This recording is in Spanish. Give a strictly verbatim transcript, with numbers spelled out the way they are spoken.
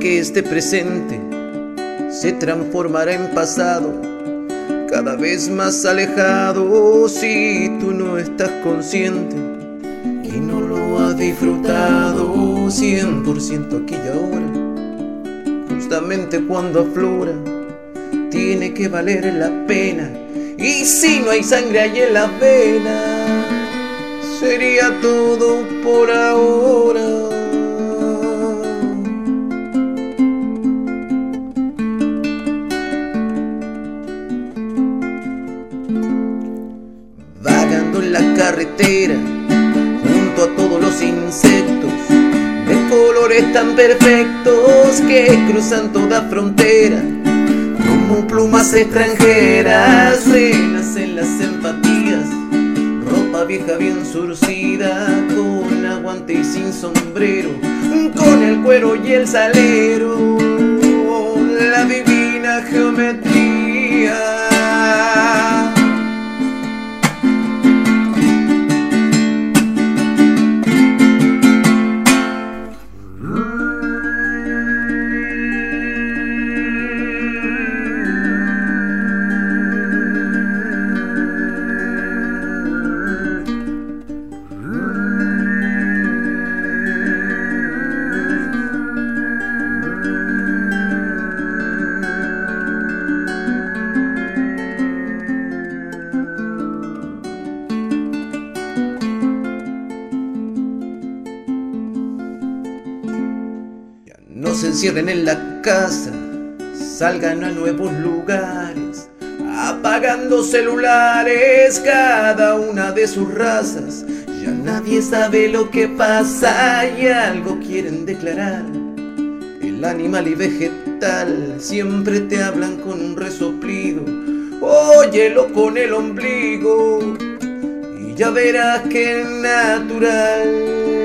que este presente se transformará en pasado, cada vez más alejado si tú no estás consciente y no lo has disfrutado cien por ciento aquí y ahora. Justamente cuando aflora tiene que valer la pena, y si no hay sangre ahí en las venas sería todo por ahora. Vagando en la carretera junto a todos los insectos de colores tan perfectos que cruzan toda frontera, como plumas extranjeras renacen las empatías, ropa vieja bien surcida, con aguante y sin sombrero, con el cuero y el salero, la divina geometría. No se encierren en la casa, salgan a nuevos lugares, apagando celulares, cada una de sus razas. Ya nadie sabe lo que pasa y algo quieren declarar. El animal y vegetal siempre te hablan con un resoplido, óyelo con el ombligo y ya verás que es natural.